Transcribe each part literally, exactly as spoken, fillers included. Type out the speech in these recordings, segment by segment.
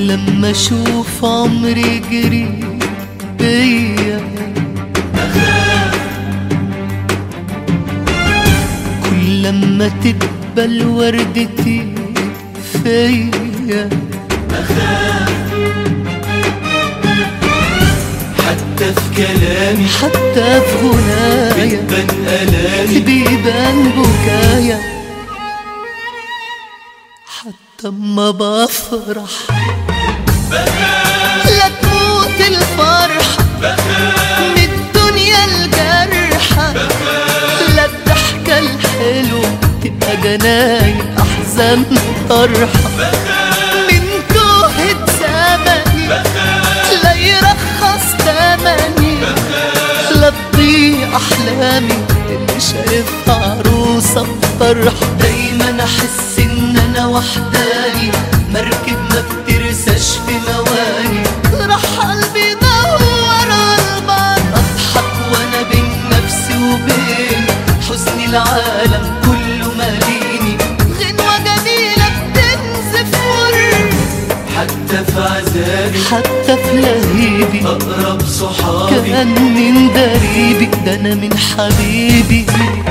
لما اشوف عمري جري بيا كل لما تقبل وردتي فيا حتى في كلامي حتى في غنايا بيبان ألامي بيبان بكايا حتى اما بفرح لا تموت الفرحة من الدنيا الجرحة لا الضحكة الحلوة تبقى جناين أحزان طرحة من توهة زمني لا يرخص تمني لا تضيع أحلامي اللي شايفها عروسة بطرحة دايما أحس إن أنا وحداني مركب ما بترساش في مواني راح قلبي دور عالبر أضحك وأنا بين نفسي وبين حزن العالم كله ماليني غنوة جميلة بتنزف مر حتى في عذابي حتى في لهيبي أقرب صحابي كأني من دريبي ده أنا من حبيبي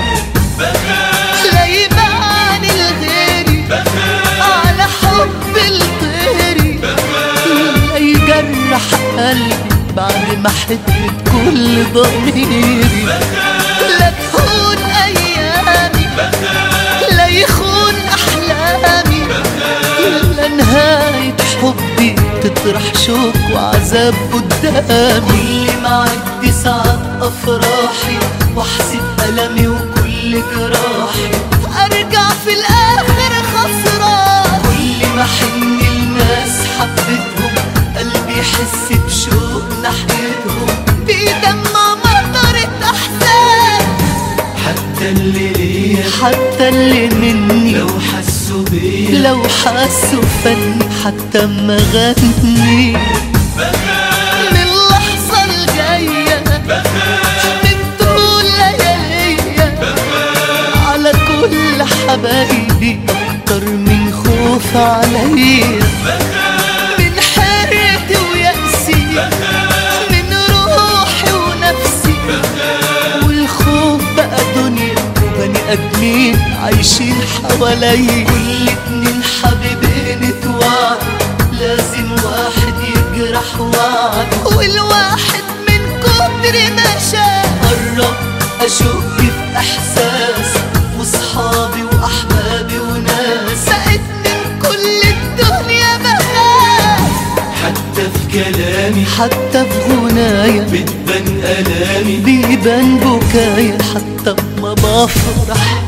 لا يبان الغيري على حب الطيري لا يجرح قلبي بعد ما حبت كل ضميري لا تهون أيامي لا يخون أحلامي لا نهاية حبي تطرح شوق وعذاب قدامي كل ما عدي ساعات أفراحي واحسب ألمي وكل جراحي أرجع في الآخر خسران كل ما حن الناس حبتهم قلبي يحس بشوق ناحيتهم بيدمع مطرة أحزان حتى اللي ليا حتى اللي مني لو حسوا بيا لو حسوا فني حتى ما غني من اللحظة الجاية من طول لياليا على كل حبايبي أكتر من خوف عليا من حيرتي ويأسي من روحي ونفسي والخوف بقى دنيا وبني آدمين عايشين حوالي كل اتنين حبيبين اتوعد لازم واحد يجرح وعد والواحد من كتر ما شاف قرب أشك في إحساس وصحابي وأحبابي وناس بقيت من كل الدنيا بخاف حتى في كلامي حتى في غنايا بتبان ألامي بيبان بكايا حتى ما بفرح